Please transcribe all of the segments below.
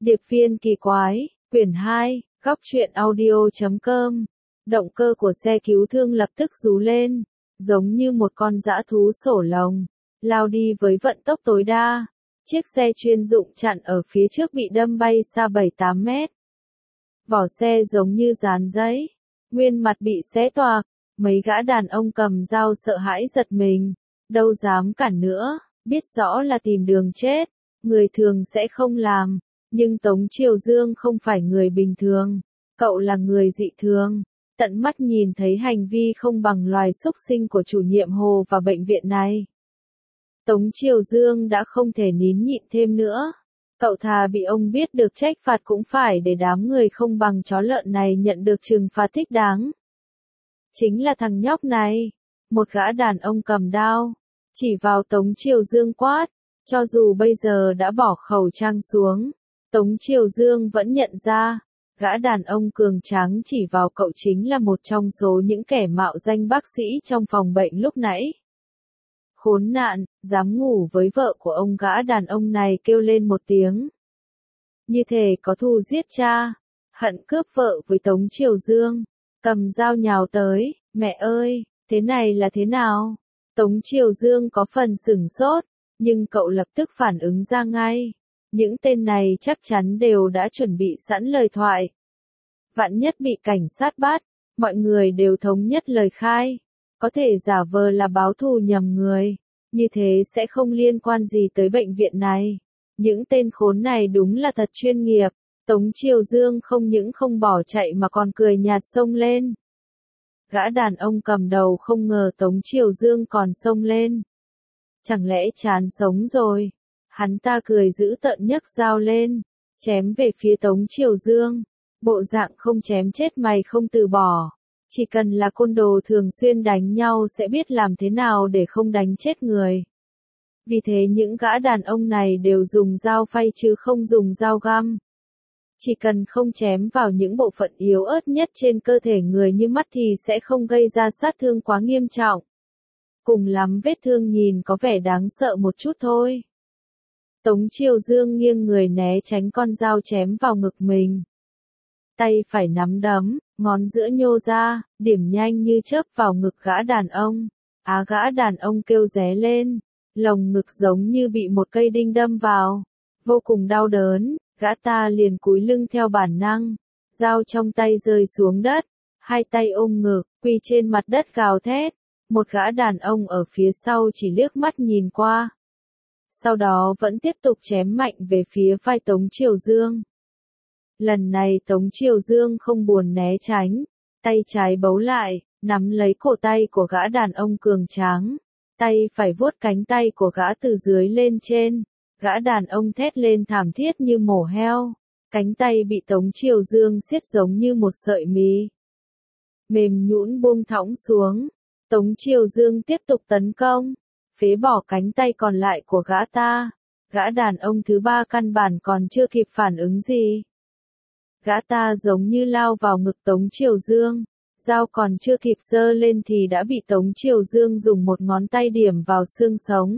Điệp viên kỳ quái, quyển 2, góc truyện audio.com. Động cơ của xe cứu thương lập tức rú lên, giống như một con dã thú sổ lồng, lao đi với vận tốc tối đa. Chiếc xe chuyên dụng chặn ở phía trước bị đâm bay xa 7-8 mét. Vỏ xe giống như dán giấy, nguyên mặt bị xé toạc, mấy gã đàn ông cầm dao sợ hãi giật mình, đâu dám cản nữa, biết rõ là tìm đường chết, người thường sẽ không làm, nhưng Tống Triều Dương không phải người bình thường, cậu là người dị thường, tận mắt nhìn thấy hành vi không bằng loài súc sinh của chủ nhiệm Hồ và bệnh viện này. Tống Triều Dương đã không thể nín nhịn thêm nữa. Cậu thà bị ông biết được trách phạt cũng phải để đám người không bằng chó lợn này nhận được trừng phạt thích đáng. Chính là thằng nhóc này. Một gã đàn ông cầm đao, chỉ vào Tống Triều Dương quát. Cho dù bây giờ đã bỏ khẩu trang xuống, Tống Triều Dương vẫn nhận ra. Gã đàn ông cường tráng chỉ vào cậu chính là một trong số những kẻ mạo danh bác sĩ trong phòng bệnh lúc nãy. Khốn nạn, dám ngủ với vợ của ông, gã đàn ông này kêu lên một tiếng. Như thể có thù giết cha, hận cướp vợ với Tống Triều Dương, cầm dao nhào tới, mẹ ơi, thế này là thế nào? Tống Triều Dương có phần sửng sốt, nhưng cậu lập tức phản ứng ra ngay. Những tên này chắc chắn đều đã chuẩn bị sẵn lời thoại. Vạn nhất bị cảnh sát bắt, mọi người đều thống nhất lời khai. Có thể giả vờ là báo thù nhầm người, như thế sẽ không liên quan gì tới bệnh viện này. Những tên khốn này đúng là thật chuyên nghiệp. Tống Triều Dương không những không bỏ chạy mà còn cười nhạt xông lên. Gã đàn ông cầm đầu không ngờ Tống Triều Dương còn xông lên. Chẳng lẽ chán sống rồi? Hắn ta cười dữ tợn nhấc dao lên, chém về phía Tống Triều Dương. Bộ dạng không chém chết mày không từ bỏ. Chỉ cần là côn đồ thường xuyên đánh nhau sẽ biết làm thế nào để không đánh chết người. Vì thế những gã đàn ông này đều dùng dao phay chứ không dùng dao găm. Chỉ cần không chém vào những bộ phận yếu ớt nhất trên cơ thể người như mắt thì sẽ không gây ra sát thương quá nghiêm trọng. Cùng lắm vết thương nhìn có vẻ đáng sợ một chút thôi. Tống Triều Dương nghiêng người né tránh con dao chém vào ngực mình. Tay phải nắm đấm, ngón giữa nhô ra, điểm nhanh như chớp vào ngực gã đàn ông. Gã đàn ông kêu ré lên, lồng ngực giống như bị một cây đinh đâm vào. Vô cùng đau đớn, gã ta liền cúi lưng theo bản năng. Dao trong tay rơi xuống đất, hai tay ôm ngực, quỳ trên mặt đất gào thét. Một gã đàn ông ở phía sau chỉ liếc mắt nhìn qua. Sau đó vẫn tiếp tục chém mạnh về phía vai Tống Triều Dương. Lần này Tống Triều Dương không buồn né tránh, tay trái bấu lại, nắm lấy cổ tay của gã đàn ông cường tráng, tay phải vuốt cánh tay của gã từ dưới lên trên, gã đàn ông thét lên thảm thiết như mổ heo, cánh tay bị Tống Triều Dương siết giống như một sợi mì. Mềm nhũn buông thõng xuống, Tống Triều Dương tiếp tục tấn công, phế bỏ cánh tay còn lại của gã ta, gã đàn ông thứ ba căn bản còn chưa kịp phản ứng gì. Gã ta giống như lao vào ngực Tống Triều Dương, dao còn chưa kịp giơ lên thì đã bị Tống Triều Dương dùng một ngón tay điểm vào xương sống.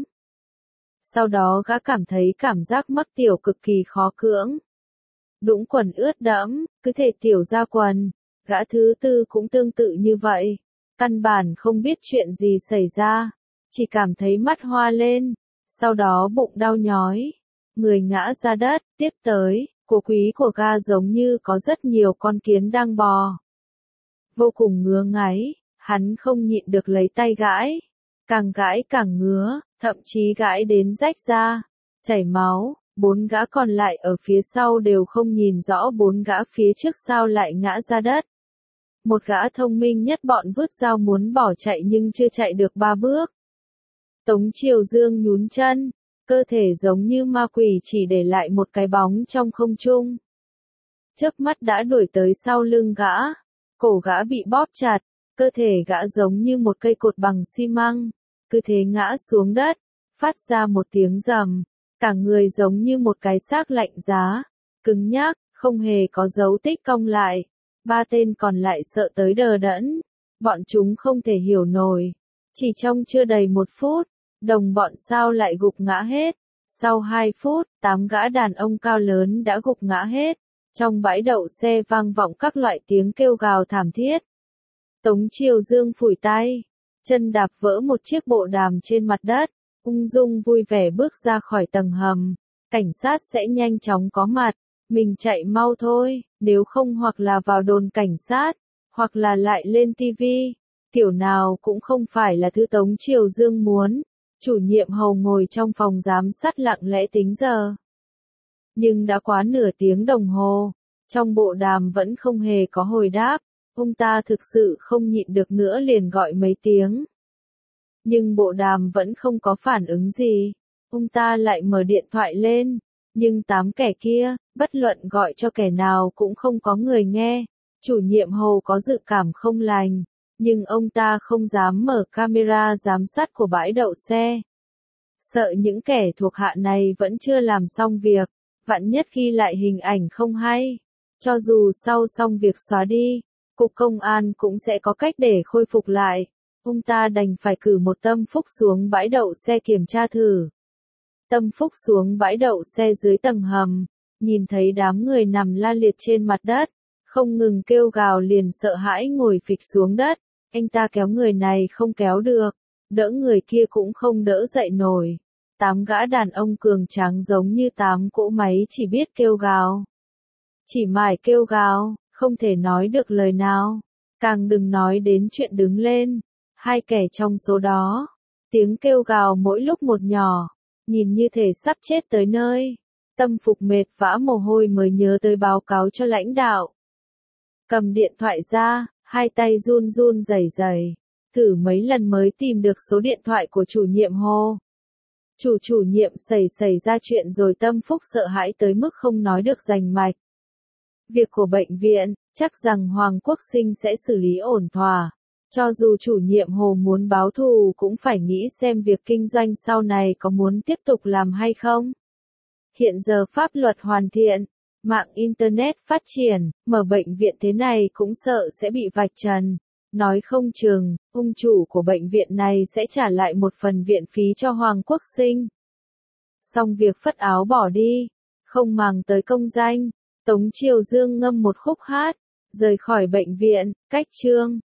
Sau đó gã cảm thấy cảm giác mắc tiểu cực kỳ khó cưỡng. Đũng quần ướt đẫm, cứ thể tiểu ra quần, gã thứ tư cũng tương tự như vậy, căn bản không biết chuyện gì xảy ra, chỉ cảm thấy mắt hoa lên, sau đó bụng đau nhói, người ngã ra đất, tiếp tới. Cổ quý của gã giống như có rất nhiều con kiến đang bò. Vô cùng ngứa ngáy, hắn không nhịn được lấy tay gãi. Càng gãi càng ngứa, thậm chí gãi đến rách da, chảy máu. Bốn gã còn lại ở phía sau đều không nhìn rõ bốn gã phía trước sao lại ngã ra đất. Một gã thông minh nhất bọn vứt dao muốn bỏ chạy nhưng chưa chạy được 3 bước. Tống Triều Dương nhún chân. Cơ thể giống như ma quỷ chỉ để lại một cái bóng trong không trung. Chớp mắt đã đuổi tới sau lưng gã. Cổ gã bị bóp chặt, cơ thể gã giống như một cây cột bằng xi măng. Cứ thế ngã xuống đất, phát ra một tiếng rầm. Cả người giống như một cái xác lạnh giá, cứng nhắc, không hề có dấu tích cong lại. Ba tên còn lại sợ tới đờ đẫn. Bọn chúng không thể hiểu nổi. Chỉ trong chưa đầy 1 phút. Đồng bọn sao lại gục ngã hết, Sau 2 phút, 8 gã đàn ông cao lớn đã gục ngã hết. Trong bãi đậu xe vang vọng các loại tiếng kêu gào thảm thiết. Tống Triều Dương phủi tay, chân đạp vỡ một chiếc bộ đàm trên mặt đất, ung dung vui vẻ bước ra khỏi tầng hầm. Cảnh sát sẽ nhanh chóng có mặt, mình chạy mau thôi, nếu không hoặc là vào đồn cảnh sát, hoặc là lại lên TV. Kiểu nào cũng không phải là thứ Tống Triều Dương muốn. Chủ nhiệm Hầu ngồi trong phòng giám sát lặng lẽ tính giờ. Nhưng đã quá nửa tiếng đồng hồ, trong bộ đàm vẫn không hề có hồi đáp. Ông ta thực sự không nhịn được nữa liền gọi mấy tiếng. Nhưng bộ đàm vẫn không có phản ứng gì. Ông ta lại mở điện thoại lên. Nhưng 8 kẻ kia, bất luận gọi cho kẻ nào cũng không có người nghe. Chủ nhiệm Hầu có dự cảm không lành. Nhưng ông ta không dám mở camera giám sát của bãi đậu xe. Sợ những kẻ thuộc hạ này vẫn chưa làm xong việc. Vạn nhất ghi lại hình ảnh không hay. Cho dù sau xong việc xóa đi, Cục Công an cũng sẽ có cách để khôi phục lại. Ông ta đành phải cử một Tâm Phúc xuống bãi đậu xe kiểm tra thử. Tâm Phúc xuống bãi đậu xe dưới tầng hầm, nhìn thấy đám người nằm la liệt trên mặt đất, không ngừng kêu gào liền sợ hãi ngồi phịch xuống đất. Anh ta kéo người này không kéo được, đỡ người kia cũng không đỡ dậy nổi. 8 gã đàn ông cường tráng giống như 8 cỗ máy chỉ biết kêu gào. Chỉ mải kêu gào, không thể nói được lời nào. Càng đừng nói đến chuyện đứng lên. 2 kẻ trong số đó, tiếng kêu gào mỗi lúc một nhỏ, nhìn như thể sắp chết tới nơi. Tâm Phục mệt vã mồ hôi mới nhớ tới báo cáo cho lãnh đạo. Cầm điện thoại ra, 2 tay run run rẩy rẩy, thử mấy lần mới tìm được số điện thoại của chủ nhiệm Hồ. Chủ nhiệm xảy ra chuyện rồi. Tâm Phúc sợ hãi tới mức không nói được rành mạch. Việc của bệnh viện, chắc rằng Hoàng Quốc Sinh sẽ xử lý ổn thỏa. Cho dù chủ nhiệm Hồ muốn báo thù cũng phải nghĩ xem việc kinh doanh sau này có muốn tiếp tục làm hay không. Hiện giờ pháp luật hoàn thiện, mạng Internet phát triển, mở bệnh viện thế này cũng sợ sẽ bị vạch trần. Nói không chừng, ông chủ của bệnh viện này sẽ trả lại một phần viện phí cho Hoàng Quốc Sinh. Xong việc phất áo bỏ đi, không màng tới công danh, Tống Triều Dương ngâm một khúc hát, rời khỏi bệnh viện, cách chương.